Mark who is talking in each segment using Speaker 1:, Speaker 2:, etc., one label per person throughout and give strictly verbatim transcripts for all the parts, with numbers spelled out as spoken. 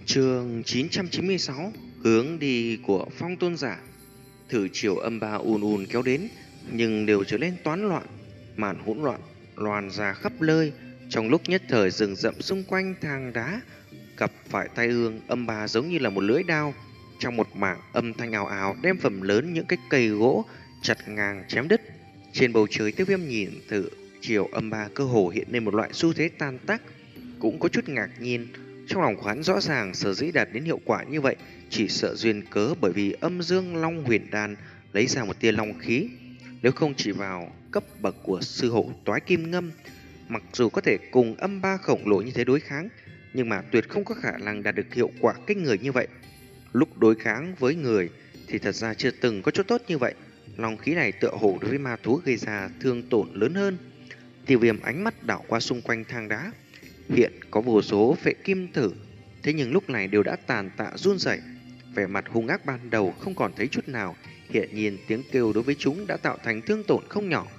Speaker 1: Chương chín trăm chín mươi sáu. Hướng đi của Phong Tôn Giả. Thử chiều âm ba ùn ùn kéo đến, nhưng đều trở nên toán loạn. Màn hỗn loạn loàn ra khắp nơi. Trong lúc nhất thời rừng rậm xung quanh thang đá gặp phải tai ương, âm ba giống như là một lưỡi đao. Trong một mảng âm thanh ào ào đem phần lớn những cái cây gỗ chặt ngang chém đứt. Trên bầu trời, Tiêu Viêm nhìn thử chiều âm ba cơ hồ hiện lên một loại xu thế tan tác, cũng có chút ngạc nhiên. Trong lòng khoán rõ ràng sở dĩ đạt đến hiệu quả như vậy chỉ sợ duyên cớ bởi vì âm dương long huyền đan lấy ra một tia long khí. Nếu không chỉ vào cấp bậc của sư hộ toái kim ngâm, mặc dù có thể cùng âm ba khổng lồ như thế đối kháng, nhưng mà tuyệt không có khả năng đạt được hiệu quả kinh người như vậy. Lúc đối kháng với người thì thật ra chưa từng có chỗ tốt như vậy. Long khí này tựa hồ đối với ma thú gây ra thương tổn lớn hơn. Tiêu Viêm ánh mắt đảo qua xung quanh thang đá. Hiện có vô số phệ kim tử, thế nhưng lúc này đều đã tàn tạ run rẩy, vẻ mặt hung ác ban đầu không còn thấy chút nào. Hiện nhiên tiếng kêu đối với chúng đã tạo thành thương tổn không nhỏ.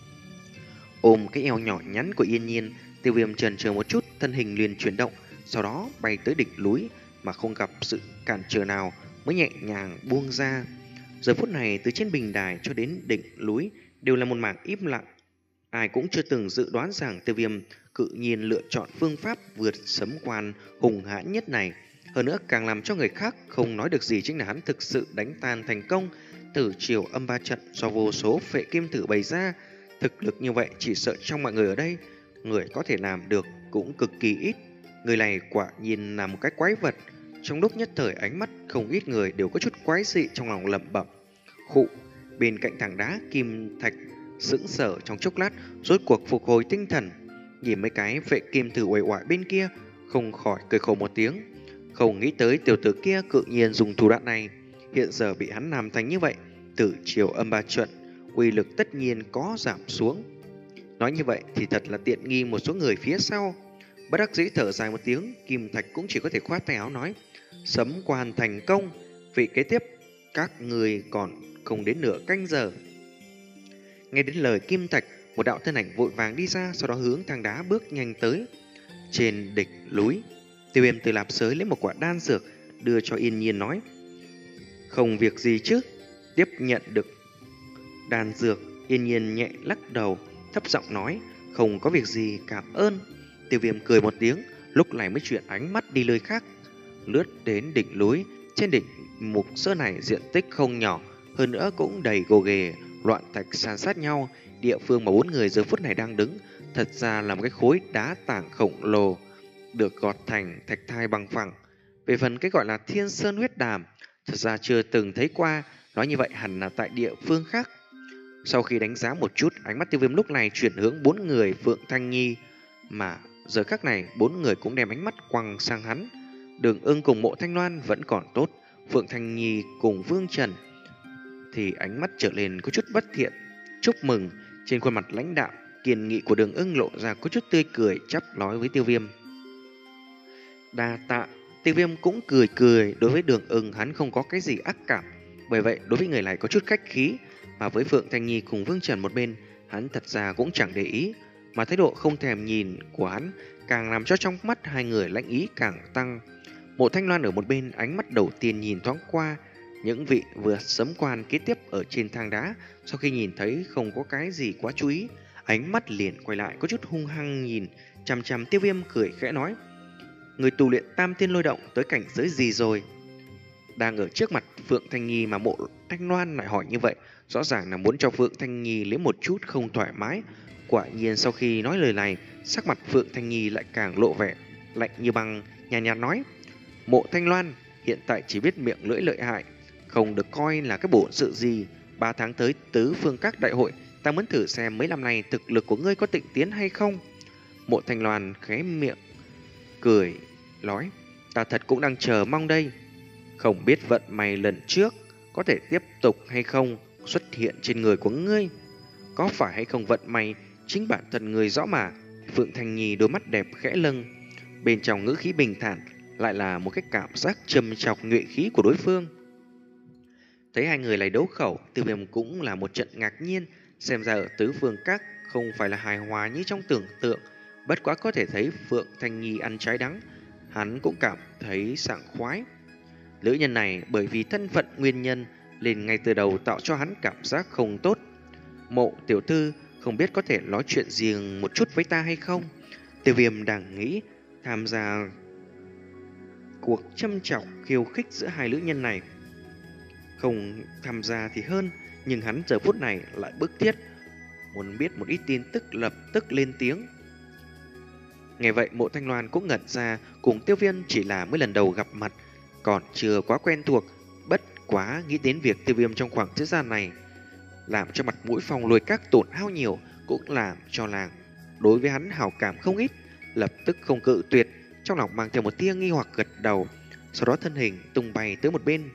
Speaker 1: Ôm cái eo nhỏ nhắn của Yên Nhiên, Tiêu Viêm chần chờ một chút, thân hình liền chuyển động, sau đó bay tới đỉnh núi mà không gặp sự cản trở nào mới nhẹ nhàng buông ra. Giờ phút này từ trên bình đài cho đến đỉnh núi đều là một mảng im lặng. Ai cũng chưa từng dự đoán rằng Tiêu Viêm cự nhiên lựa chọn phương pháp vượt sấm quan hùng hãn nhất này. Hơn nữa càng làm cho người khác không nói được gì chính là hắn thực sự đánh tan thành công Tử Triều âm ba trận do vô số phệ kim tử bày ra. Thực lực như vậy chỉ sợ trong mọi người ở đây, người có thể làm được cũng cực kỳ ít. Người này quả nhiên là một cái quái vật. Trong lúc nhất thời ánh mắt không ít người đều có chút quái dị trong lòng lẩm bẩm. Khụ, bên cạnh thằng đá kim thạch sững sờ trong chốc lát, rốt cuộc phục hồi tinh thần, nhìn mấy cái vệ kim tử uể oải bên kia, không khỏi cười khổ một tiếng. Không nghĩ tới tiểu tử kia cự nhiên dùng thủ đoạn này, hiện giờ bị hắn làm thành như vậy, Tử Triều âm ba trận uy lực tất nhiên có giảm xuống. Nói như vậy thì thật là tiện nghi một số người phía sau. Bất đắc dĩ thở dài một tiếng, Kim Thạch cũng chỉ có thể khoát tay áo nói: sấm quan thành công, vị kế tiếp các người còn không đến nửa canh giờ. Nghe đến lời Kim Thạch, một đạo thân ảnh vội vàng đi ra, sau đó hướng thang đá bước nhanh tới. Trên đỉnh núi, Tiêu Viêm từ lạp sới lấy một quả đan dược đưa cho Yên Nhiên nói: không việc gì chứ. Tiếp nhận được đan dược, Yên Nhiên nhẹ lắc đầu, thấp giọng nói: không có việc gì, cảm ơn. Tiêu Viêm cười một tiếng, lúc này mới chuyển ánh mắt đi nơi khác, lướt đến đỉnh núi. Trên đỉnh mục sơn này diện tích không nhỏ, hơn nữa cũng đầy gồ ghề, loạn thạch san sát nhau. Địa phương mà bốn người giờ phút này đang đứng thật ra là một cái khối đá tảng khổng lồ được gọt thành thạch thai bằng phẳng. Về phần cái gọi là Thiên Sơn huyết đàm, thật ra chưa từng thấy qua, nói như vậy hẳn là tại địa phương khác. Sau khi đánh giá một chút, ánh mắt Tiêu Viêm lúc này chuyển hướng bốn người Phượng Thanh Nhi, mà giờ khắc này bốn người cũng đem ánh mắt quăng sang hắn. Đường Ưng cùng Mộ Thanh Loan vẫn còn tốt, Phượng Thanh Nhi cùng Vương Trần thì ánh mắt trở lên có chút bất thiện. Chúc mừng, trên khuôn mặt lãnh đạm kiên nghị của Đường Ưng lộ ra có chút tươi cười, chắp nói với Tiêu Viêm: đa tạ. Tiêu Viêm cũng cười cười, đối với Đường Ưng hắn không có cái gì ác cảm, bởi vậy đối với người này có chút khách khí. Mà với Phượng Thanh Nhi cùng Vương Trần một bên, hắn thật ra cũng chẳng để ý, mà thái độ không thèm nhìn của hắn càng làm cho trong mắt hai người lãnh ý càng tăng. Mộ Thanh Loan ở một bên, ánh mắt đầu tiên nhìn thoáng qua những vị vừa sấm quan kế tiếp ở trên thang đá, sau khi nhìn thấy không có cái gì quá chú ý, ánh mắt liền quay lại có chút hung hăng nhìn chằm chằm Tiêu Viêm, cười khẽ nói: người tu luyện tam thiên lôi động tới cảnh giới gì rồi? Đang ở trước mặt Phượng Thanh Nhi mà Mộ Thanh Loan lại hỏi như vậy, rõ ràng là muốn cho Phượng Thanh Nhi lấy một chút không thoải mái. Quả nhiên sau khi nói lời này, sắc mặt Phượng Thanh Nhi lại càng lộ vẻ lạnh như băng, nhàn nhạt nói: Mộ Thanh Loan hiện tại chỉ biết miệng lưỡi lợi hại, không được coi là cái bổn sự gì. Ba tháng tới tứ phương các đại hội, ta muốn thử xem mấy năm nay thực lực của ngươi có tịnh tiến hay không. Mộ Thanh Loan khẽ miệng cười nói: ta thật cũng đang chờ mong đây. Không biết vận may lần trước có thể tiếp tục hay không xuất hiện trên người của ngươi. Có phải hay không vận may chính bản thân người rõ mà. Phượng Thanh Nhi đôi mắt đẹp khẽ lâng, bên trong ngữ khí bình thản lại là một cái cảm giác châm chọc nhuệ khí của đối phương. Thấy hai người lại đấu khẩu, Tiêu Viêm cũng là một trận ngạc nhiên. Xem ra ở tứ phương các không phải là hài hòa như trong tưởng tượng. Bất quá có thể thấy Phượng Thanh Nhi ăn trái đắng, hắn cũng cảm thấy sảng khoái. Nữ nhân này bởi vì thân phận nguyên nhân nên ngay từ đầu tạo cho hắn cảm giác không tốt. Mộ tiểu thư không biết có thể nói chuyện riêng một chút với ta hay không? Tiêu Viêm đang nghĩ tham gia cuộc châm chọc khiêu khích giữa hai nữ nhân này. Không tham gia thì hơn, nhưng hắn giờ phút này lại bức thiết muốn biết một ít tin tức, lập tức lên tiếng. Nghe vậy Mộ Thanh Loan cũng ngẩn ra, cùng Tiêu Viêm chỉ là mới lần đầu gặp mặt, còn chưa quá quen thuộc. Bất quá nghĩ đến việc Tiêu Viêm trong khoảng thời gian này làm cho mặt mũi Phong Lôi Các tổn hao nhiều, cũng làm cho làng đối với hắn hảo cảm không ít, lập tức không cự tuyệt, trong lòng mang theo một tia nghi hoặc gật đầu, sau đó thân hình tung bay tới một bên.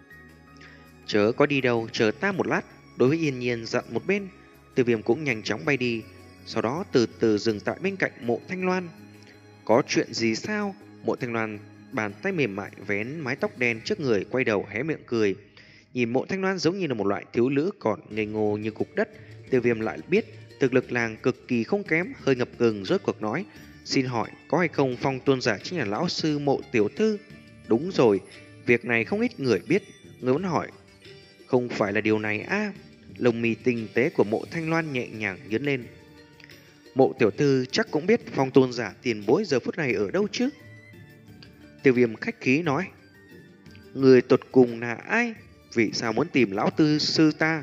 Speaker 1: Chớ có đi đâu, chờ ta một lát. Đối với Yên Nhiên dặn một bên, Tiêu Viêm cũng nhanh chóng bay đi, sau đó từ từ dừng tại bên cạnh Mộ Thanh Loan. Có chuyện gì sao? Mộ Thanh Loan bàn tay mềm mại vén mái tóc đen trước người, quay đầu hé miệng cười. Nhìn Mộ Thanh Loan giống như là một loại thiếu nữ còn ngây ngô như cục đất. Tiêu Viêm lại biết thực lực làng cực kỳ không kém, hơi ngập ngừng rốt cuộc nói: xin hỏi có hay không Phong tôn giả chính là lão sư Mộ tiểu thư? Đúng rồi, việc này không ít người biết. Người muốn hỏi không phải là điều này à? Lông mi tinh tế của Mộ Thanh Loan nhẹ nhàng nhướng lên. Mộ tiểu thư chắc cũng biết Phong tôn giả tiền bối giờ phút này ở đâu chứ? Tiêu Viêm khách khí nói: người tột cùng là ai? Vì sao muốn tìm lão tư sư ta?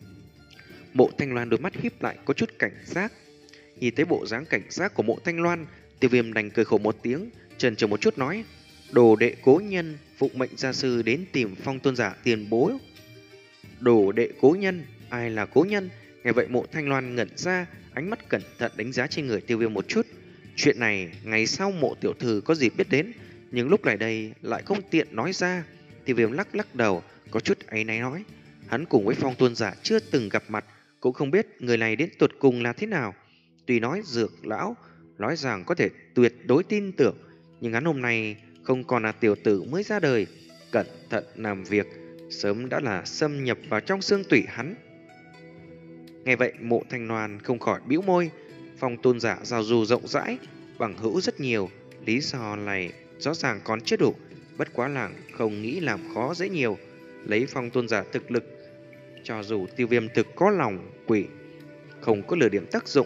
Speaker 1: Mộ Thanh Loan đôi mắt híp lại có chút cảnh giác. Nhìn thấy bộ dáng cảnh giác của Mộ Thanh Loan, Tiêu Viêm đành cười khổ một tiếng, chần chờ một chút nói: đồ đệ cố nhân phụng mệnh gia sư đến tìm Phong tôn giả tiền bối. Đồ đệ cố nhân? Ai là cố nhân? Nghe vậy Mộ Thanh Loan ngẩn ra, ánh mắt cẩn thận đánh giá trên người Tiêu Viêm một chút. Chuyện này ngày sau Mộ tiểu thư có dịp biết đến, nhưng lúc này đây lại không tiện nói ra. Tiêu Viêm lắc lắc đầu, có chút áy náy nói: hắn cùng với Phong tôn giả chưa từng gặp mặt, cũng không biết người này đến tuột cùng là thế nào. Tuy nói dược lão nói rằng có thể tuyệt đối tin tưởng, nhưng hắn hôm nay không còn là tiểu tử mới ra đời, cẩn thận làm việc sớm đã là xâm nhập vào trong xương tủy hắn. Nghe vậy Mộ Thanh Loan không khỏi bĩu môi. Phong tôn giả giao du rộng rãi, bằng hữu rất nhiều, lý do này rõ ràng còn chưa đủ. Bất quá làng không nghĩ làm khó dễ nhiều, lấy Phong tôn giả thực lực, cho dù Tiêu Viêm thực có lòng quỷ, không có lừa điểm tác dụng.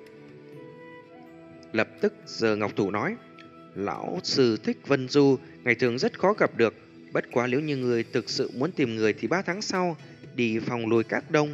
Speaker 1: Lập tức giờ Ngọc Thủ nói: lão sư thích Vân Du, ngày thường rất khó gặp được. Bất quá nếu như người thực sự muốn tìm người thì ba tháng sau đi Phòng Lôi Các Đông.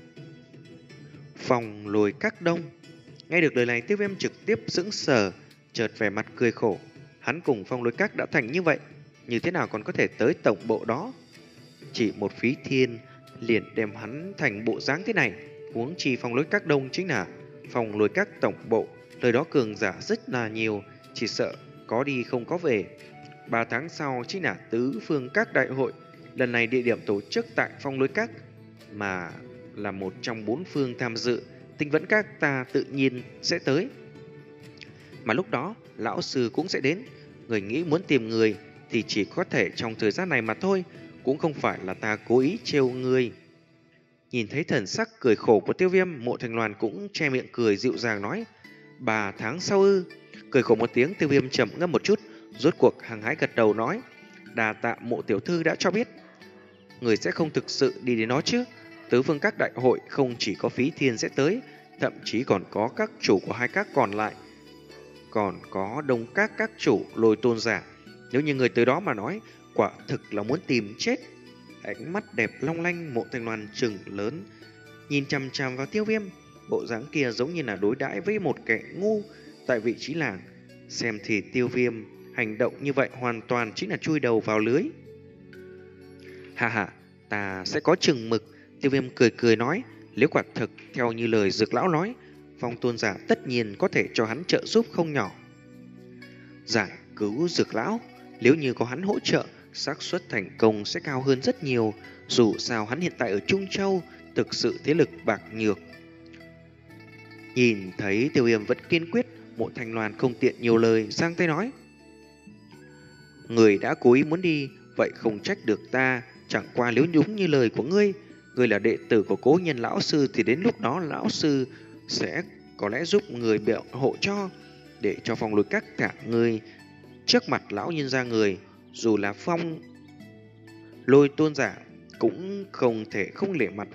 Speaker 1: Phòng Lôi Các Đông? Nghe được lời này Tiêu Viêm trực tiếp sững sờ, chợt vẻ mặt cười khổ. Hắn cùng Phong Lôi Các đã thành như vậy, như thế nào còn có thể tới tổng bộ đó? Chỉ một phí thiên liền đem hắn thành bộ dáng thế này. Huống chi Phong Lôi Các Đông chính là Phong Lôi Các tổng bộ, nơi đó cường giả rất là nhiều, chỉ sợ có đi không có về. Ba tháng sau chính là tứ phương các đại hội, lần này địa điểm tổ chức tại Phong Lôi Các, mà là một trong bốn phương tham dự, Tinh Vẫn Các ta tự nhiên sẽ tới. Mà lúc đó lão sư cũng sẽ đến. Người nghĩ muốn tìm người thì chỉ có thể trong thời gian này mà thôi, cũng không phải là ta cố ý trêu người. Nhìn thấy thần sắc cười khổ của Tiêu Viêm, Mộ Thanh Loan cũng che miệng cười dịu dàng nói: ba tháng sau ư? Cười khổ một tiếng, Tiêu Viêm trầm ngâm một chút, rốt cuộc hăng hái gật đầu nói: đà tạ Mộ tiểu thư đã cho biết. Người sẽ không thực sự đi đến nó chứ? Tứ phương các đại hội không chỉ có phí thiên sẽ tới, thậm chí còn có các chủ của hai các còn lại, còn có đông các các chủ Lôi tôn giả. Nếu như người tới đó mà nói, quả thực là muốn tìm chết. Ánh mắt đẹp long lanh Mộ Thanh Loan trừng lớn, nhìn chằm chằm vào Tiêu Viêm, bộ dáng kia giống như là đối đãi với một kẻ ngu tại vị trí làng. Xem thì Tiêu Viêm hành động như vậy hoàn toàn chính là chui đầu vào lưới. Hà hà, ta sẽ có chừng mực. Tiêu Viêm cười cười nói: nếu quả thực theo như lời Dược lão nói, Phong tôn giả tất nhiên có thể cho hắn trợ giúp không nhỏ. Giải cứu Dược lão, nếu như có hắn hỗ trợ, xác suất thành công sẽ cao hơn rất nhiều. Dù sao hắn hiện tại ở Trung Châu, thực sự thế lực bạc nhược. Nhìn thấy Tiêu Viêm vẫn kiên quyết, Mộ Thanh Loan không tiện nhiều lời, giang tay nói: người đã cố ý muốn đi, vậy không trách được ta. Chẳng qua nếu đúng như lời của ngươi, ngươi là đệ tử của cố nhân lão sư, thì đến lúc đó lão sư sẽ có lẽ giúp người biện hộ cho, để cho Phong Lôi Các thả ngươi trước mặt lão nhân gia người, dù là Phong Lôi tôn giả cũng không thể không lệ mặt.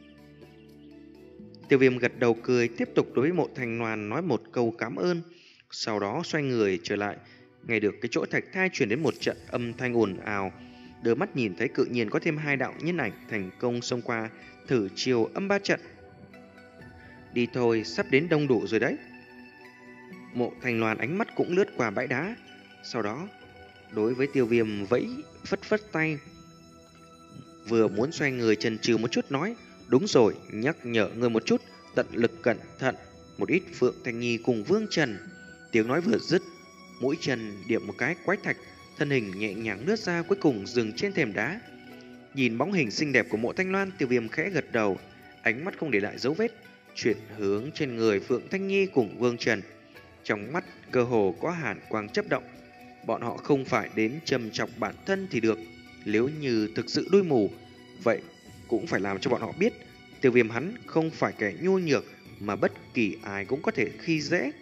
Speaker 1: Tiêu Viêm gật đầu cười, tiếp tục đối với Mộ Thanh Loan nói một câu cảm ơn, sau đó xoay người trở lại. Nghe được cái chỗ thạch thai truyền đến một trận âm thanh ồn ào, đưa mắt nhìn thấy cự nhiên có thêm hai đạo nhân ảnh thành công xông qua thử chiều âm ba trận. Đi thôi, sắp đến đông đủ rồi đấy. Mộ Thanh Loan ánh mắt cũng lướt qua bãi đá, sau đó đối với Tiêu Viêm vẫy phất phất tay, vừa muốn xoay người chần chừ một chút nói: đúng rồi, nhắc nhở người một chút, tận lực cẩn thận một ít. Phượng Thanh Nhi cùng Vương Trần. Tiếng nói vừa dứt, mũi chân điểm một cái quái thạch, thân hình nhẹ nhàng lướt ra, cuối cùng dừng trên thềm đá. Nhìn bóng hình xinh đẹp của Mộ Thanh Loan, Tiêu Viêm khẽ gật đầu, ánh mắt không để lại dấu vết, chuyển hướng trên người Phượng Thanh Nhi cùng Vương Trần. Trong mắt cơ hồ có hàn quang chớp động. Bọn họ không phải đến châm chọc bản thân thì được, nếu như thực sự đuôi mù, vậy cũng phải làm cho bọn họ biết Tiêu Viêm hắn không phải kẻ nhu nhược mà bất kỳ ai cũng có thể khi dễ.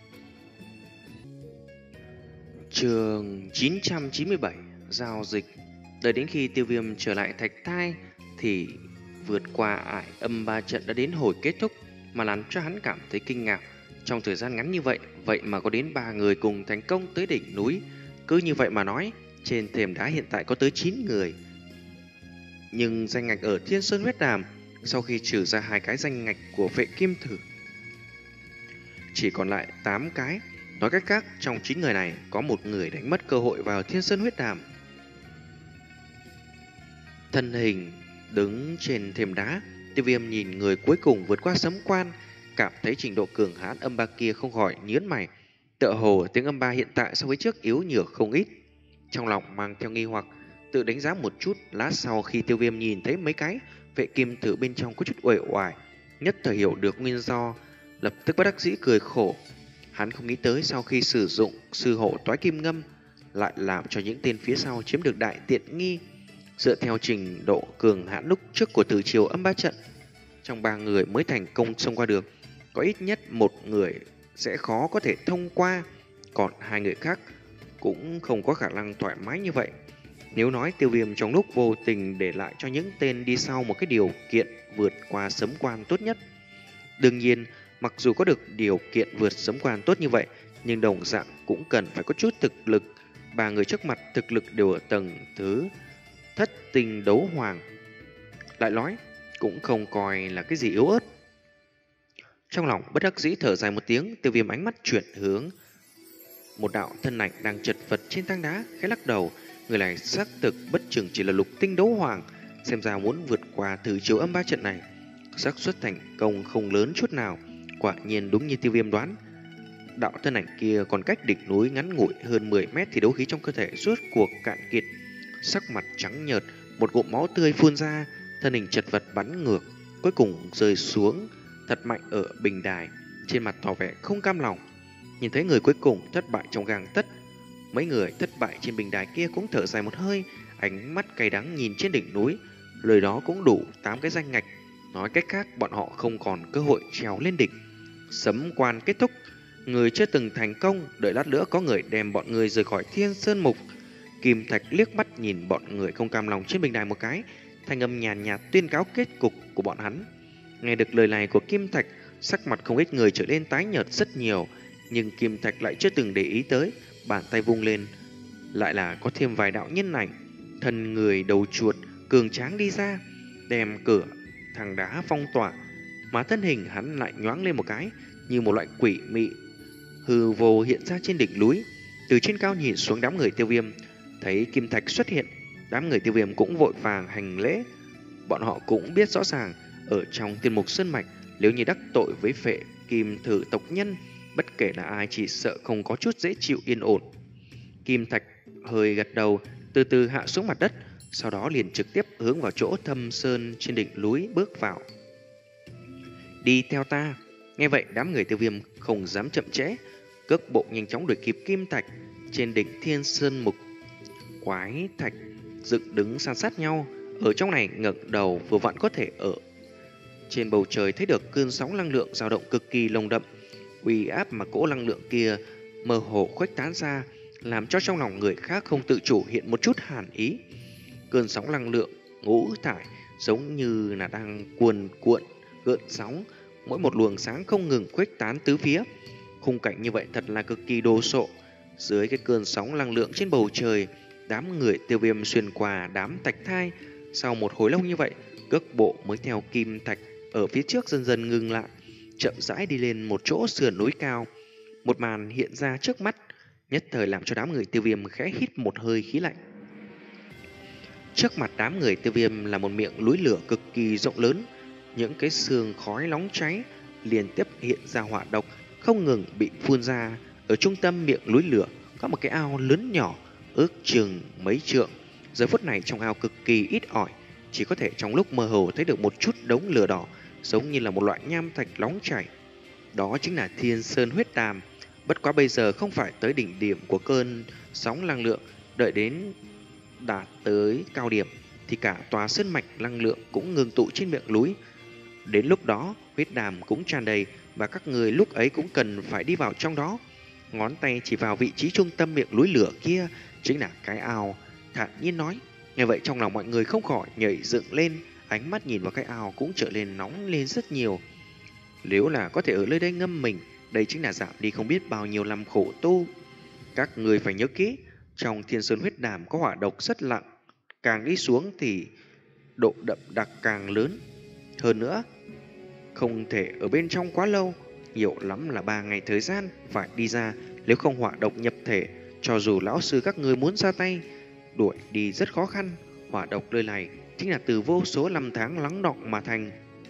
Speaker 1: Chương chín trăm chín mươi bảy, giao dịch. Đợi đến khi Tiêu Viêm trở lại thạch thai thì vượt qua ải âm ba trận đã đến hồi kết thúc, mà làm cho hắn cảm thấy kinh ngạc. Trong thời gian ngắn như vậy, vậy mà có đến ba người cùng thành công tới đỉnh núi. Cứ như vậy mà nói, trên thềm đá hiện tại có tới chín người. Nhưng danh ngạch ở Thiên Sơn Huyết Đàm, sau khi trừ ra hai cái danh ngạch của Vệ Kim Thử, chỉ còn lại tám cái. Nói cách khác, trong chín người này có một người đánh mất cơ hội vào Thiên Sơn Huyết Đàm. Thân hình đứng trên thềm đá, Tiêu Viêm nhìn người cuối cùng vượt qua sấm quan, cảm thấy trình độ cường hãn âm ba kia không khỏi nhướng mày. Tựa hồ tiếng âm ba hiện tại so với trước yếu nhược không ít. Trong lòng mang theo nghi hoặc, tự đánh giá một chút. Lát sau khi Tiêu Viêm nhìn thấy mấy cái Vệ Kim Thử bên trong có chút uể oải, nhất thời hiểu được nguyên do, lập tức bất đắc dĩ cười khổ. Hắn không nghĩ tới sau khi sử dụng sư hộ toái kim ngâm lại làm cho những tên phía sau chiếm được đại tiện nghi. Dựa theo trình độ cường hãn lúc trước của Từ Triều âm ba trận, trong ba người mới thành công xông qua được, có ít nhất một người sẽ khó có thể thông qua, còn hai người khác cũng không có khả năng thoải mái như vậy. Nếu nói Tiêu Viêm trong lúc vô tình để lại cho những tên đi sau một cái điều kiện vượt qua sấm quan tốt nhất, đương nhiên mặc dù có được điều kiện vượt sấm quan tốt như vậy, nhưng đồng dạng cũng cần phải có chút thực lực. Ba người trước mặt thực lực đều ở tầng thứ thất tinh đấu hoàng, lại nói cũng không coi là cái gì yếu ớt. Trong lòng bất đắc dĩ thở dài một tiếng, Tiêu Viêm ánh mắt chuyển hướng một đạo thân ảnh đang chật vật trên tảng đá, khẽ lắc đầu. Người này xác thực bất chừng chỉ là lục tinh đấu hoàng, xem ra muốn vượt qua thử chiếu âm ba trận này, xác suất thành công không lớn chút nào. Quả nhiên đúng như Tiêu Viêm đoán, đạo thân ảnh kia còn cách đỉnh núi ngắn ngủi hơn mười mét thì đấu khí trong cơ thể rốt cuộc cạn kiệt, sắc mặt trắng nhợt, một ngụm máu tươi phun ra, thân hình chật vật bắn ngược, cuối cùng rơi xuống thật mạnh ở bình đài, trên mặt tỏ vẻ không cam lòng. Nhìn thấy người cuối cùng thất bại trong gang tấc, mấy người thất bại trên bình đài kia cũng thở dài một hơi, ánh mắt cay đắng nhìn trên đỉnh núi. Lời đó cũng đủ tám cái danh ngạch, nói cách khác bọn họ không còn cơ hội trèo lên đỉnh. Sấm quan kết thúc, người chưa từng thành công, đợi lát nữa có người đem bọn người rời khỏi Thiên Sơn Mục. Kim Thạch liếc mắt nhìn bọn người không cam lòng trên bình đài một cái, thanh âm nhàn nhạt, nhạt tuyên cáo kết cục của bọn hắn. Nghe được lời này của Kim Thạch, sắc mặt không ít người trở nên tái nhợt rất nhiều, nhưng Kim Thạch lại chưa từng để ý tới, bàn tay vung lên, lại là có thêm vài đạo nhân ảnh, thân người đầu chuột cường tráng đi ra, đem cửa thang đá phong tỏa, mà thân hình hắn lại nhoáng lên một cái, như một loại quỷ mị hư vô hiện ra trên đỉnh núi. Từ trên cao nhìn xuống đám người Tiêu Viêm, thấy Kim Thạch xuất hiện, đám người Tiêu Viêm cũng vội vàng hành lễ. Bọn họ cũng biết rõ ràng, ở trong Tiên Mục Sơn Mạch, nếu như đắc tội với Vệ Kim Thử tộc nhân, bất kể là ai chỉ sợ không có chút dễ chịu yên ổn. Kim Thạch hơi gật đầu, từ từ hạ xuống mặt đất, sau đó liền trực tiếp hướng vào chỗ thâm sơn trên đỉnh núi bước vào. Đi theo ta. Nghe vậy đám người Tiêu Viêm không dám chậm trễ, cước bộ nhanh chóng đuổi kịp Kim Thạch. Trên đỉnh Thiên Sơn Mục, quái thạch dựng đứng san sát nhau, ở trong này ngẩng đầu vừa vặn có thể ở trên bầu trời thấy được cơn sóng năng lượng dao động cực kỳ nồng đậm. Uy áp mà cỗ năng lượng kia mơ hồ khuếch tán ra, làm cho trong lòng người khác không tự chủ hiện một chút hàn ý. Cơn sóng năng lượng ngũ thải giống như là đang cuồn cuộn gợn sóng, mỗi một luồng sáng không ngừng khuếch tán tứ phía. Khung cảnh như vậy thật là cực kỳ đồ sộ. Dưới cái cơn sóng năng lượng trên bầu trời, đám người Tiêu Viêm xuyên qua đám thạch thai. Sau một hồi lâu như vậy, cước bộ mới theo kim thạch ở phía trước dần dần ngừng lại, chậm rãi đi lên một chỗ sườn núi cao. Một màn hiện ra trước mắt, nhất thời làm cho đám người Tiêu Viêm khẽ hít một hơi khí lạnh. Trước mặt đám người Tiêu Viêm là một miệng núi lửa cực kỳ rộng lớn, những cái sương khói nóng cháy liên tiếp hiện ra hỏa độc không ngừng bị phun ra. Ở trung tâm miệng núi lửa có một cái ao lớn nhỏ, ước chừng mấy trượng. Giờ phút này trong ao cực kỳ ít ỏi, chỉ có thể trong lúc mơ hồ thấy được một chút đống lửa đỏ, giống như là một loại nham thạch nóng chảy. Đó chính là Thiên Sơn huyết đàm. Bất quá bây giờ không phải tới đỉnh điểm của cơn sóng năng lượng, đợi đến đạt tới cao điểm thì cả tòa sơn mạch năng lượng cũng ngừng tụ trên miệng núi. Đến lúc đó huyết đàm cũng tràn đầy, và các người lúc ấy cũng cần phải đi vào trong đó. Ngón tay chỉ vào vị trí trung tâm miệng núi lửa kia, chính là cái ao, thản nhiên nói. Nghe vậy trong lòng mọi người không khỏi nhảy dựng lên, ánh mắt nhìn vào cái ao cũng trở nên nóng lên rất nhiều. Nếu là có thể ở nơi đây ngâm mình, đây chính là giảm đi không biết bao nhiêu năm khổ tu. Các người phải nhớ kỹ, trong Thiên Sơn huyết đàm có hỏa độc rất nặng, càng đi xuống thì độ đậm đặc càng lớn. Hơn nữa, không thể ở bên trong quá lâu, nhiều lắm là ba ngày thời gian phải đi ra. Nếu không hỏa độc nhập thể, cho dù lão sư các người muốn ra tay đuổi đi rất khó khăn. Hỏa độc nơi này chính là từ vô số năm tháng lắng đọng mà thành.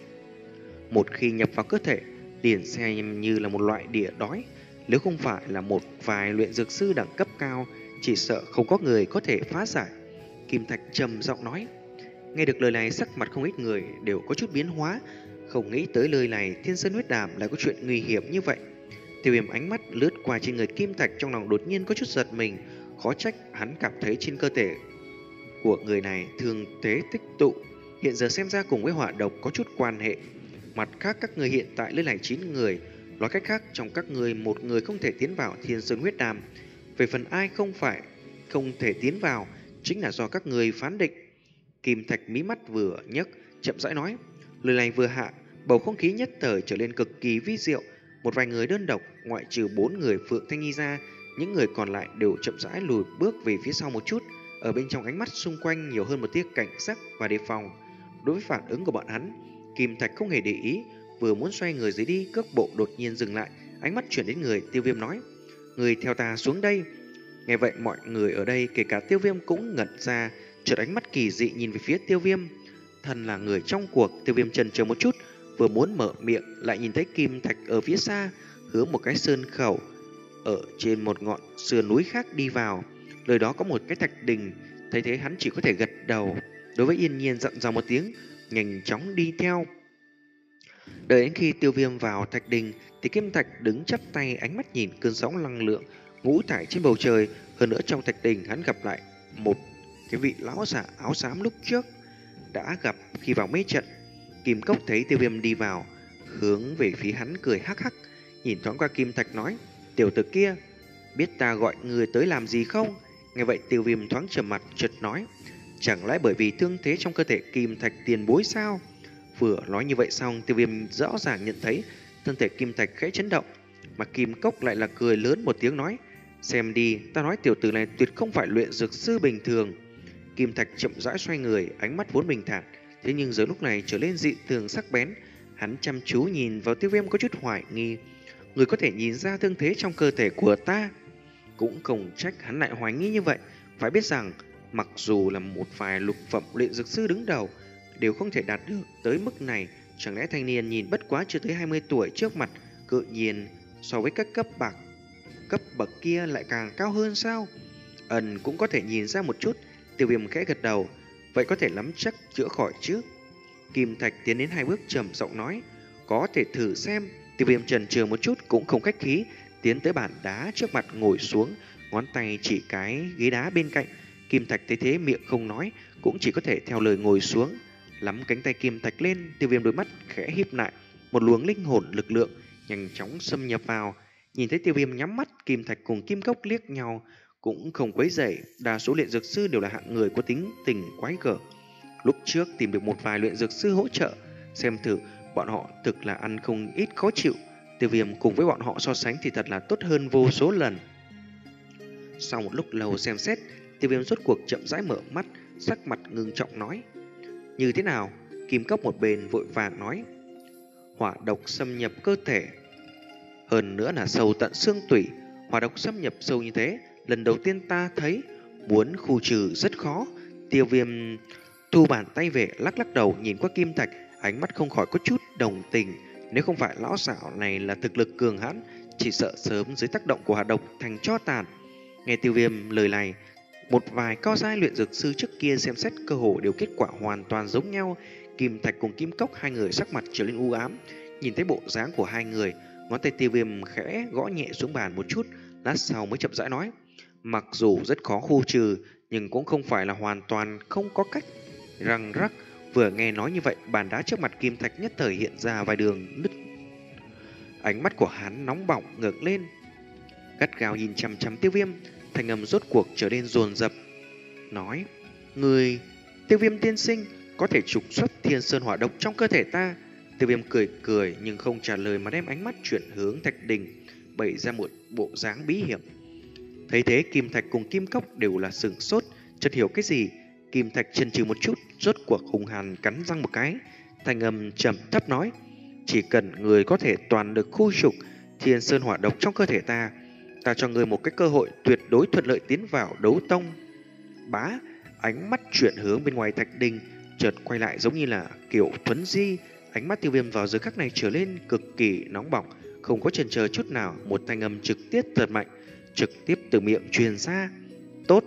Speaker 1: Một khi nhập vào cơ thể, liền xem như là một loại địa đói. Nếu không phải là một vài luyện dược sư đẳng cấp cao, chỉ sợ không có người có thể phá giải. Kim Thạch trầm giọng nói. Nghe được lời này, sắc mặt không ít người đều có chút biến hóa. Không nghĩ tới lời này Thiên Sơn huyết đàm lại có chuyện nguy hiểm như vậy. Tiêu Viêm ánh mắt lướt qua trên người Kim Thạch, trong lòng đột nhiên có chút giật mình. Khó trách hắn cảm thấy trên cơ thể của người này thương thế tích tụ, hiện giờ xem ra cùng với hỏa độc có chút quan hệ. Mặt khác, các người hiện tại lên này chín người, nói cách khác trong các người một người không thể tiến vào Thiên Sơn huyết đàm. Về phần ai không phải không thể tiến vào, chính là do các người phán định. Kim Thạch mí mắt vừa nhấc, chậm rãi nói. Lời này vừa hạ, bầu không khí nhất thời trở nên cực kỳ vi diệu. Một vài người đơn độc, ngoại trừ bốn người Phượng Thanh Nhi ra, những người còn lại đều chậm rãi lùi bước về phía sau một chút. Ở bên trong ánh mắt xung quanh nhiều hơn một tia cảnh giác và đề phòng. Đối với phản ứng của bọn hắn, Kim Thạch không hề để ý, vừa muốn xoay người dưới đi, cước bộ đột nhiên dừng lại, ánh mắt chuyển đến người Tiêu Viêm nói. Người theo ta xuống đây. Nghe vậy mọi người ở đây kể cả Tiêu Viêm cũng ngẩn ra, chợt ánh mắt kỳ dị nhìn về phía Tiêu Viêm. Thân là người trong cuộc, Tiêu Viêm chần chờ một chút, vừa muốn mở miệng lại nhìn thấy Kim Thạch ở phía xa hướng một cái sơn khẩu ở trên một ngọn sườn núi khác đi vào. Nơi đó có một cái thạch đình, thấy thế hắn chỉ có thể gật đầu. Đối với Yên Nhiên dặn dò một tiếng, nhanh chóng đi theo. Đợi đến khi Tiêu Viêm vào thạch đình thì Kim Thạch đứng chắp tay, ánh mắt nhìn cơn sóng năng lượng ngũ thải trên bầu trời. Hơn nữa trong thạch đình hắn gặp lại một cái vị lão giả áo xám lúc trước đã gặp khi vào mê trận. Kim Cốc thấy Tiêu Viêm đi vào, hướng về phía hắn cười hắc hắc, nhìn thoáng qua Kim Thạch nói. Tiểu tử kia, biết ta gọi người tới làm gì không? Nghe vậy Tiêu Viêm thoáng trầm mặt, chợt nói. Chẳng lẽ bởi vì thương thế trong cơ thể Kim Thạch tiền bối sao? Vừa nói như vậy xong, Tiêu Viêm rõ ràng nhận thấy thân thể Kim Thạch khẽ chấn động, mà Kim Cốc lại là cười lớn một tiếng nói. Xem đi, ta nói tiểu tử này tuyệt không phải luyện dược sư bình thường. Kim Thạch chậm rãi xoay người, ánh mắt vốn bình thản, thế nhưng giờ lúc này trở lên dị thường sắc bén. Hắn chăm chú nhìn vào Tiêu Viêm có chút hoài nghi. Người có thể nhìn ra thương thế trong cơ thể của ta? Cũng không trách hắn lại hoài nghi như vậy. Phải biết rằng, mặc dù là một vài lục phẩm luyện dược sư đứng đầu đều không thể đạt được tới mức này, chẳng lẽ thanh niên nhìn bất quá chưa tới hai mươi tuổi trước mặt cự nhiên so với các cấp bậc cấp bậc kia lại càng cao hơn sao? Ẩn cũng có thể nhìn ra một chút. Tiêu Viêm khẽ gật đầu. Vậy có thể nắm chắc chữa khỏi chứ? Kim Thạch tiến đến hai bước trầm giọng nói. Có thể thử xem. Tiêu Viêm chần chừ một chút cũng không khách khí, tiến tới bàn đá trước mặt ngồi xuống, ngón tay chỉ cái ghế đá bên cạnh. Kim Thạch thấy thế miệng không nói, cũng chỉ có thể theo lời ngồi xuống. Lắm cánh tay Kim Thạch lên, Tiêu Viêm đôi mắt khẽ híp lại, một luồng linh hồn lực lượng nhanh chóng xâm nhập vào. Nhìn thấy Tiêu Viêm nhắm mắt, Kim Thạch cùng Kim Cốc liếc nhau, cũng không quấy rầy. Đa số luyện dược sư đều là hạng người có tính tình quái gở. Lúc trước tìm được một vài luyện dược sư hỗ trợ, xem thử bọn họ thực là ăn không ít khó chịu. Tiêu Viêm cùng với bọn họ so sánh thì thật là tốt hơn vô số lần. Sau một lúc lâu xem xét, Tiêu Viêm rốt cuộc chậm rãi mở mắt, sắc mặt ngưng trọng nói: như thế nào? Kim Cốc một bên vội vàng nói: hỏa độc xâm nhập cơ thể, hơn nữa là sâu tận xương tủy. Hỏa độc xâm nhập sâu như thế, lần đầu tiên ta thấy, muốn khu trừ rất khó. Tiêu Viêm thu bàn tay về, lắc lắc đầu nhìn qua Kim Thạch, ánh mắt không khỏi có chút đồng tình. Nếu không phải lão xảo này là thực lực cường hãn, chỉ sợ sớm dưới tác động của hỏa độc thành tro tàn. Nghe Tiêu Viêm lời này, một vài cao giai luyện dược sư trước kia xem xét cơ hồ đều kết quả hoàn toàn giống nhau. Kim Thạch cùng Kim Cốc hai người sắc mặt trở nên u ám. Nhìn thấy bộ dáng của hai người, ngón tay Tiêu Viêm khẽ gõ nhẹ xuống bàn một chút, lát sau mới chậm rãi nói: mặc dù rất khó khu trừ, nhưng cũng không phải là hoàn toàn không có cách. Răng rắc. Vừa nghe nói như vậy, bàn đá trước mặt Kim Thạch nhất thời hiện ra vài đường nứt. Ánh mắt của hắn nóng bỏng ngược lên, gắt gao nhìn chằm chằm Tiêu Viêm, thanh âm rốt cuộc trở nên dồn dập, nói: người, Tiêu Viêm tiên sinh, có thể trục xuất thiên sơn hỏa độc trong cơ thể ta. Tiêu Viêm cười cười nhưng không trả lời mà đem ánh mắt chuyển hướng Thạch Đình, bày ra một bộ dáng bí hiểm. Thấy thế, Kim Thạch cùng Kim Cốc đều là sửng sốt, chợt hiểu cái gì. Kim Thạch chần chừ một chút, rốt cuộc hùng hàn cắn răng một cái, thanh âm trầm thấp nói: chỉ cần người có thể toàn được khu trục thiên sơn hỏa độc trong cơ thể ta, ta cho người một cái cơ hội tuyệt đối thuận lợi tiến vào đấu tông. Bá, ánh mắt chuyển hướng bên ngoài Thạch Đình, chợt quay lại giống như là kiểu thuấn di. Ánh mắt Tiêu Viêm vào giờ khắc này trở lên cực kỳ nóng bỏng, không có chần chờ chút nào, một thanh âm trực tiếp thật mạnh trực tiếp từ miệng truyền ra: tốt.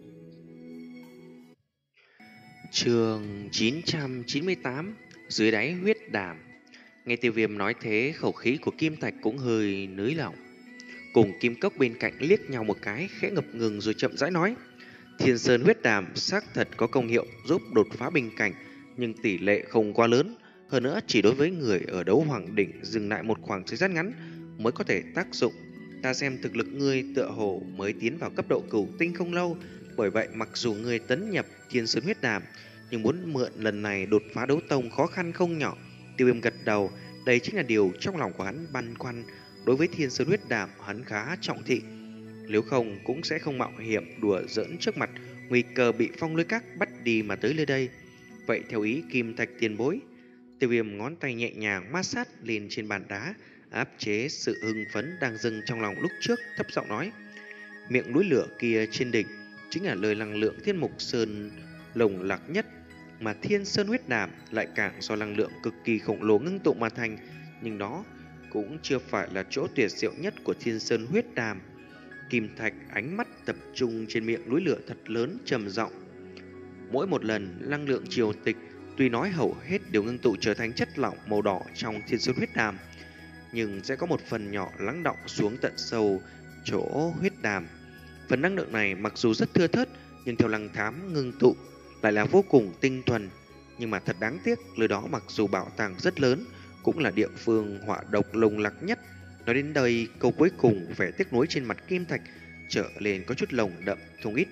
Speaker 1: Chương chín trăm chín mươi tám, dưới đáy huyết đàm. Nghe Tiêu Viêm nói thế, khẩu khí của Kim Thạch cũng hơi nới lỏng, cùng Kim Cốc bên cạnh liếc nhau một cái, khẽ ngập ngừng rồi chậm rãi nói: Thiên Sơn huyết đàm xác thật có công hiệu giúp đột phá bình cảnh, nhưng tỷ lệ không quá lớn, hơn nữa chỉ đối với người ở đấu hoàng đỉnh dừng lại một khoảng thời gian ngắn mới có thể tác dụng. Ta xem thực lực ngươi tựa hồ mới tiến vào cấp độ cửu tinh không lâu, bởi vậy mặc dù ngươi tấn nhập Thiên Sơn huyết đàm, nhưng muốn mượn lần này đột phá đấu tông khó khăn không nhỏ. Tiêu Viêm gật đầu, đây chính là điều trong lòng của hắn băn khoăn. Đối với Thiên Sơn huyết đàm hắn khá trọng thị, nếu không cũng sẽ không mạo hiểm đùa giỡn trước mặt nguy cơ bị phong lôi các bắt đi mà tới nơi đây. Vậy theo ý Kim Thạch tiền bối. Tiêu Viêm ngón tay nhẹ nhàng mát sát lên trên bàn đá, áp chế sự hưng phấn đang dâng trong lòng lúc trước, thấp giọng nói: miệng núi lửa kia trên đỉnh chính là lời năng lượng thiên mục sơn lồng lạc nhất, mà Thiên Sơn huyết đàm lại càng do năng lượng cực kỳ khổng lồ ngưng tụ mà thành, nhưng đó cũng chưa phải là chỗ tuyệt diệu nhất của Thiên Sơn huyết đàm. Kim Thạch ánh mắt tập trung trên miệng núi lửa thật lớn, trầm giọng: mỗi một lần năng lượng triều tịch tuy nói hầu hết đều ngưng tụ trở thành chất lỏng màu đỏ trong Thiên Sơn huyết đàm, nhưng sẽ có một phần nhỏ lắng đọng xuống tận sâu chỗ huyết đàm. Phần năng lượng này mặc dù rất thưa thớt, nhưng theo Lăng Thám ngưng tụ lại là vô cùng tinh thuần. Nhưng mà thật đáng tiếc, nơi đó mặc dù bảo tàng rất lớn, cũng là địa phương hỏa độc lồng lặc nhất. Nói đến đây, câu cuối cùng vẻ tiếc nuối trên mặt Kim Thạch trở lên có chút lồng đậm không ít.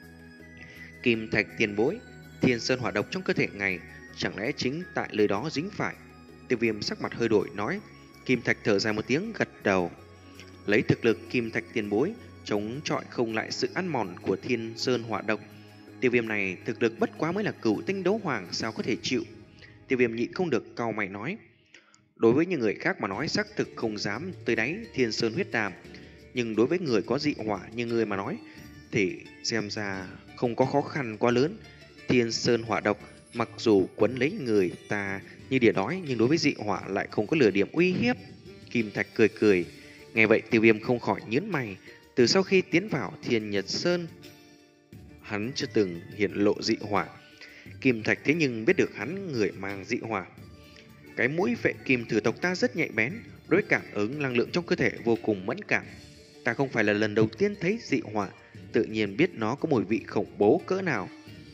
Speaker 1: Kim Thạch tiền bối, Thiên Sơn hỏa độc trong cơ thể ngài chẳng lẽ chính tại lời đó dính phải? Tiêu Viêm sắc mặt hơi đổi nói. Kim Thạch thở dài một tiếng gật đầu. Lấy thực lực Kim Thạch tiền bối chống chọi không lại sự ăn mòn của Thiên Sơn hỏa độc. Tiêu Viêm này thực lực bất quá mới là cửu tinh đấu hoàng, sao có thể chịu? Tiêu Viêm nhịn không được cau mày nói. Đối với những người khác mà nói xác thực không dám tới đáy Thiên Sơn huyết đàm, nhưng đối với người có dị hỏa như người mà nói thì xem ra không có khó khăn quá lớn. Thiên Sơn hỏa độc mặc dù quấn lấy người ta như đỉa đói, nhưng đối với dị hỏa lại không có lửa điểm uy hiếp. Kim Thạch cười cười. Nghe vậy Tiêu Viêm không khỏi nhướng mày. Từ sau khi tiến vào Thiên Nhật Sơn, hắn chưa từng hiện lộ dị hỏa. Kim Thạch thế nhưng biết được hắn người mang dị hỏa. Cái mũi vệ kim thử tộc ta rất nhạy bén, đối cảm ứng năng lượng trong cơ thể vô cùng mẫn cảm. Ta không phải là lần đầu tiên thấy dị hỏa, tự nhiên biết nó có mùi vị khủng bố cỡ nào.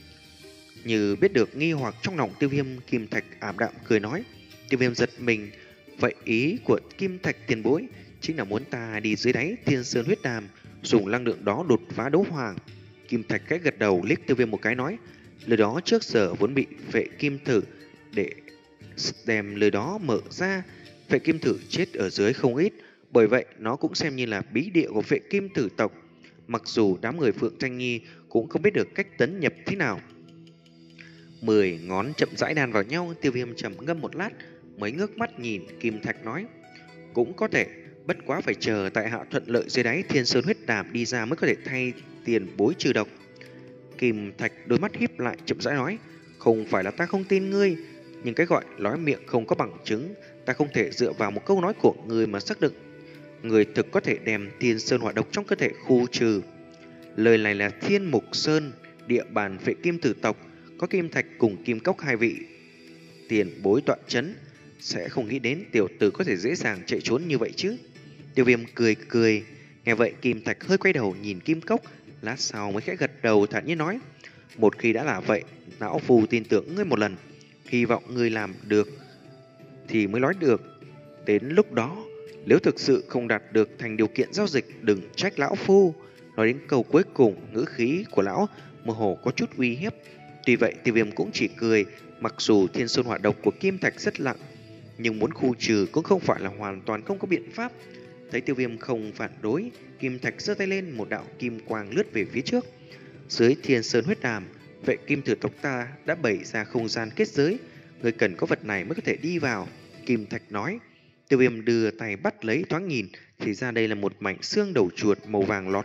Speaker 1: Như biết được nghi hoặc trong lòng Tiêu Viêm, Kim Thạch ảm đạm cười nói. Tiêu Viêm giật mình. Vậy ý của Kim Thạch tiền bối chính là muốn ta đi dưới đáy Thiên Sơn huyết đàm dùng năng lượng đó đột phá đấu hoàng. Kim Thạch khẽ gật đầu liếc Tiêu Viêm một cái nói, lời đó trước giờ vốn bị Vệ Kim Thử để đem lời đó mở ra. Vệ Kim Thử chết ở dưới không ít, bởi vậy nó cũng xem như là bí địa của Vệ Kim Thử tộc. Mặc dù đám người Phượng Thanh Nhi cũng không biết được cách tấn nhập thế nào. Mười ngón chậm rãi đan vào nhau. Tiêu Viêm trầm ngâm một lát mới ngước mắt nhìn Kim Thạch nói, cũng có thể, bất quá phải chờ tại hạ thuận lợi dưới đáy Thiên Sơn huyết đàm đi ra mới có thể thay tiền bối trừ độc. Kim Thạch đôi mắt híp lại chậm rãi nói, không phải là ta không tin ngươi, nhưng cái gọi nói miệng không có bằng chứng, ta không thể dựa vào một câu nói của ngươi mà xác định người thực có thể đem Thiên Sơn hỏa độc trong cơ thể khu trừ. Lời này là Thiên Mục Sơn, địa bàn Vệ Kim Tử tộc, có Kim Thạch cùng Kim Cốc hai vị tiền bối tọa chấn, sẽ không nghĩ đến tiểu tử có thể dễ dàng chạy trốn như vậy chứ. Tiêu Viêm cười cười, nghe vậy Kim Thạch hơi quay đầu nhìn Kim Cốc, lát sau mới khẽ gật đầu thản nhiên nói, một khi đã là vậy, lão phù tin tưởng ngươi một lần, hy vọng ngươi làm được thì mới nói được. Đến lúc đó, nếu thực sự không đạt được thành điều kiện giao dịch, đừng trách lão phu. Nói đến câu cuối cùng, ngữ khí của lão mơ hồ có chút uy hiếp. Tuy vậy, Tiêu Viêm cũng chỉ cười, mặc dù Thiên Sơn hỏa độc của Kim Thạch rất nặng, nhưng muốn khu trừ cũng không phải là hoàn toàn không có biện pháp. Thấy Tiêu Viêm không phản đối, Kim Thạch giơ tay lên, một đạo kim quang lướt về phía trước. Dưới Thiên Sơn huyết đàm, Vệ Kim Thử tộc ta đã bày ra không gian kết giới, người cần có vật này mới có thể đi vào. Kim Thạch nói. Tiêu Viêm đưa tay bắt lấy thoáng nhìn, thì ra đây là một mảnh xương đầu chuột màu vàng lọt.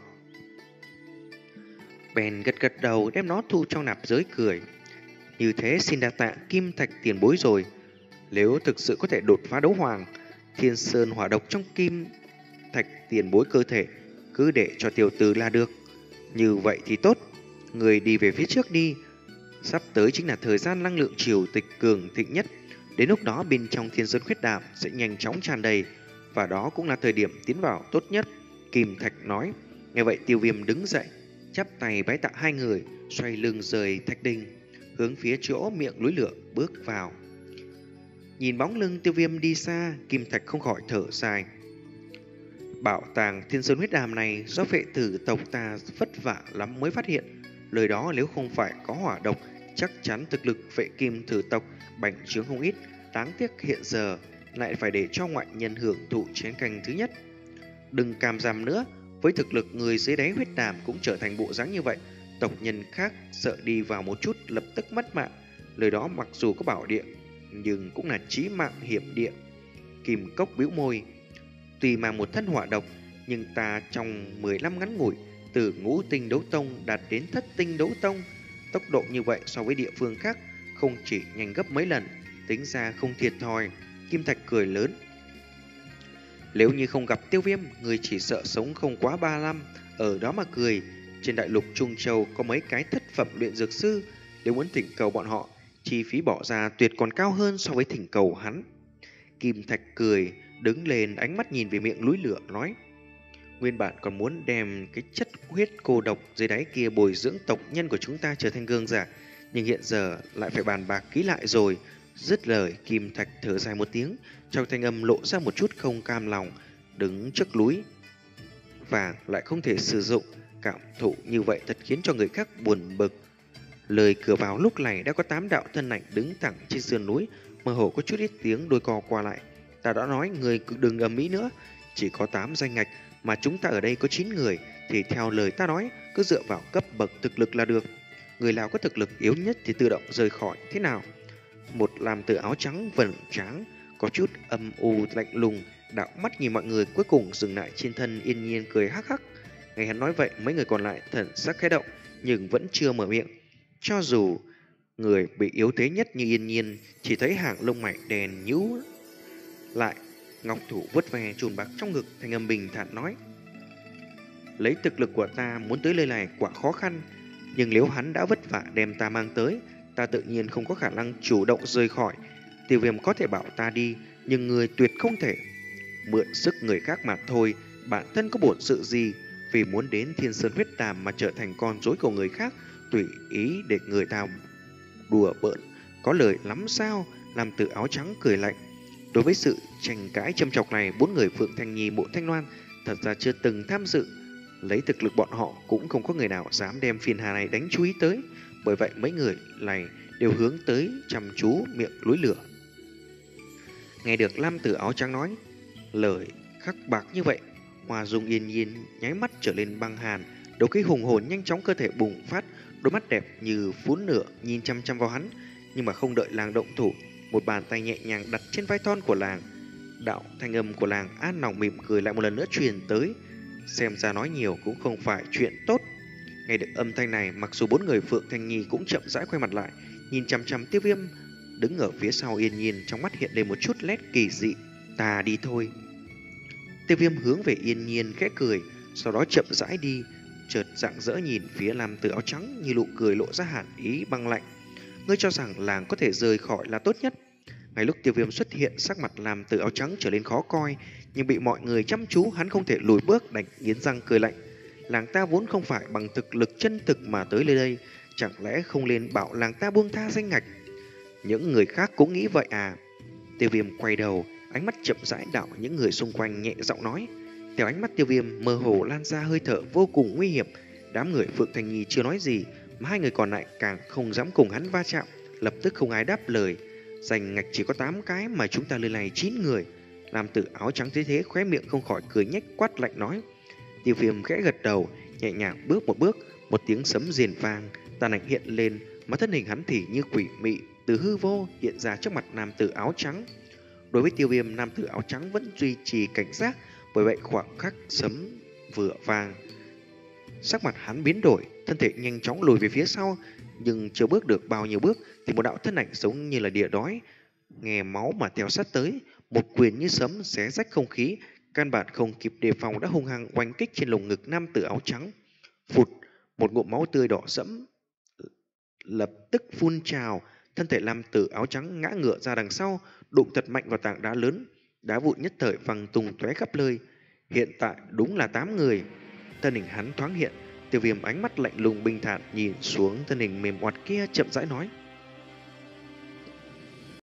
Speaker 1: Bèn gật gật đầu đem nó thu trong nạp giới cười. Như thế xin đa tạ Kim Thạch tiền bối rồi. Nếu thực sự có thể đột phá đấu hoàng, Thiên Sơn hỏa độc trong Kim Thạch tiền bối cơ thể, cứ để cho tiểu tử là được. Như vậy thì tốt, người đi về phía trước đi. Sắp tới chính là thời gian năng lượng triều tịch cường thịnh nhất. Đến lúc đó bên trong Thiên Sơn huyết đàm sẽ nhanh chóng tràn đầy, và đó cũng là thời điểm tiến vào tốt nhất. Kim Thạch nói. Nghe vậy Tiêu Viêm đứng dậy, chắp tay bái tạ hai người, xoay lưng rời thạch đình, hướng phía chỗ miệng núi lửa bước vào. Nhìn bóng lưng Tiêu Viêm đi xa, Kim Thạch không khỏi thở dài. Bảo tàng Thiên Sơn huyết đàm này do Vệ tử tộc ta vất vả lắm mới phát hiện. Lời đó nếu không phải có hỏa độc, chắc chắn thực lực Vệ Kim Thử tộc bành trướng không ít. Đáng tiếc hiện giờ lại phải để cho ngoại nhân hưởng thụ chén canh thứ nhất. Đừng cam giảm nữa, với thực lực người dưới đáy huyết đàm cũng trở thành bộ dáng như vậy, tộc nhân khác sợ đi vào một chút lập tức mất mạng. Lời đó mặc dù có bảo địa, nhưng cũng là chí mạng hiểm địa. Kim Cốc bĩu môi. Tuy mang một thân hỏa độc, nhưng ta trong mười năm ngắn ngủi, từ ngũ tinh đấu tông đạt đến thất tinh đấu tông. Tốc độ như vậy so với địa phương khác không chỉ nhanh gấp mấy lần, tính ra không thiệt thòi. Kim Thạch cười lớn. Nếu như không gặp Tiêu Viêm, người chỉ sợ sống không quá ba năm, ở đó mà cười. Trên đại lục Trung Châu có mấy cái thất phẩm luyện dược sư, nếu muốn thỉnh cầu bọn họ, chi phí bỏ ra tuyệt còn cao hơn so với thỉnh cầu hắn. Kim Thạch cười, đứng lên, ánh mắt nhìn về miệng núi lửa, nói. Nguyên bản còn muốn đem cái chất huyết cô độc dưới đáy kia bồi dưỡng tộc nhân của chúng ta trở thành gương giả, nhưng hiện giờ lại phải bàn bạc kỹ lại rồi. Dứt lời, Kim Thạch thở dài một tiếng, trong thanh âm lộ ra một chút không cam lòng. Đứng trước núi vàng lại không thể sử dụng, cảm thụ như vậy thật khiến cho người khác buồn bực. Lời cửa vào lúc này đã có tám đạo thân ảnh đứng thẳng trên sườn núi, mơ hồ có chút ít tiếng đôi co qua lại. Ta đã nói người cứ đừng ầm ĩ nữa, chỉ có tám danh ngạch mà chúng ta ở đây có chín người, thì theo lời ta nói cứ dựa vào cấp bậc thực lực là được. Người nào có thực lực yếu nhất thì tự động rời khỏi, thế nào? Một làm từ áo trắng vầng trắng có chút âm u lạnh lùng đạo mắt nhìn mọi người, cuối cùng dừng lại trên thân Yên Nhiên cười hắc hắc. Nghe hắn nói vậy, mấy người còn lại thần sắc khẽ động nhưng vẫn chưa mở miệng. Cho dù người bị yếu thế nhất như Yên Nhiên chỉ thấy hàng lông mày đèn nhũ lại, ngọc thủ vuốt ve chùn bạc trong ngực, thanh âm bình thản nói. Lấy thực lực của ta muốn tới nơi này quả khó khăn, nhưng nếu hắn đã vất vả đem ta mang tới, ta tự nhiên không có khả năng chủ động rời khỏi. Tiêu Viêm có thể bảo ta đi, nhưng người tuyệt không thể. Mượn sức người khác mà thôi, bản thân có bổn sự gì, vì muốn đến Thiên Sơn huyết đàm mà trở thành con rối của người khác, tùy ý để người ta đùa bỡn, có lời lắm sao? Làm từ áo trắng cười lạnh. Đối với sự tranh cãi châm chọc này, bốn người Phượng Thanh Nhi, Mộ Thanh Loan thật ra chưa từng tham dự. Lấy thực lực bọn họ cũng không có người nào dám đem phiền hà này đánh chú ý tới. Bởi vậy mấy người này đều hướng tới chăm chú miệng núi lửa. Nghe được Lam Tử áo trắng nói lời khắc bạc như vậy, Hoa Dung yên nhiên nháy mắt trở lên băng hàn, đấu khí hùng hồn nhanh chóng cơ thể bùng phát, đôi mắt đẹp như phún lửa nhìn chăm chăm vào hắn. Nhưng mà không đợi làng động thủ, một bàn tay nhẹ nhàng đặt trên vai thon của làng. Đạo thanh âm của làng an lòng mỉm cười lại một lần nữa truyền tới. Xem ra nói nhiều cũng không phải chuyện tốt. Nghe được âm thanh này, mặc dù bốn người Phượng Thanh Nhi cũng chậm rãi quay mặt lại, nhìn chăm chăm Tiêu Viêm đứng ở phía sau yên nhiên, trong mắt hiện lên một chút nét kỳ dị. Ta đi thôi. Tiêu Viêm hướng về yên nhiên khẽ cười, sau đó chậm rãi đi, chợt rạng rỡ nhìn phía Lam Tử áo trắng, như nụ cười lộ ra hàn ý băng lạnh. Ngươi cho rằng làng có thể rời khỏi là tốt nhất? Ngay lúc Tiêu Viêm xuất hiện, sắc mặt Lam Tử áo trắng trở nên khó coi, nhưng bị mọi người chăm chú, hắn không thể lùi bước, đành nghiến răng cười lạnh. Làng ta vốn không phải bằng thực lực chân thực mà tới nơi đây, chẳng lẽ không nên bảo làng ta buông tha danh ngạch? Những người khác cũng nghĩ vậy à? Tiêu Viêm quay đầu, ánh mắt chậm rãi đảo những người xung quanh, nhẹ giọng nói. Theo ánh mắt Tiêu Viêm mơ hồ lan ra hơi thở vô cùng nguy hiểm. Đám người Phượng Thanh Nhi chưa nói gì, mà hai người còn lại càng không dám cùng hắn va chạm, lập tức không ai đáp lời. Danh ngạch chỉ có tám cái mà chúng ta lên này chín người. Lam Tử áo trắng thế thế khóe miệng không khỏi cười nhếch, quát lạnh nói. Tiêu Viêm khẽ gật đầu, nhẹ nhàng bước một bước, một tiếng sấm rền vang, tàn ảnh hiện lên, mà thân hình hắn thì như quỷ mị từ hư vô hiện ra trước mặt nam tử áo trắng. Đối với Tiêu Viêm, nam tử áo trắng vẫn duy trì cảnh giác, bởi vậy khoảng khắc sấm vừa vang, sắc mặt hắn biến đổi, thân thể nhanh chóng lùi về phía sau, nhưng chưa bước được bao nhiêu bước thì một đạo thân ảnh giống như là địa đói nghe máu mà theo sát tới, một quyền như sấm xé rách không khí, căn bản không kịp đề phòng đã hung hăng oanh kích trên lồng ngực nam tử áo trắng. Phụt, một ngụm máu tươi đỏ sẫm lập tức phun trào, thân thể nam tử áo trắng ngã ngửa ra đằng sau, đụng thật mạnh vào tảng đá lớn, đá vụn nhất thời văng tung tóe khắp nơi. Hiện tại đúng là tám người. Thân hình hắn thoáng hiện, Tiêu Viêm ánh mắt lạnh lùng bình thản nhìn xuống thân hình mềm oặt kia, chậm rãi nói.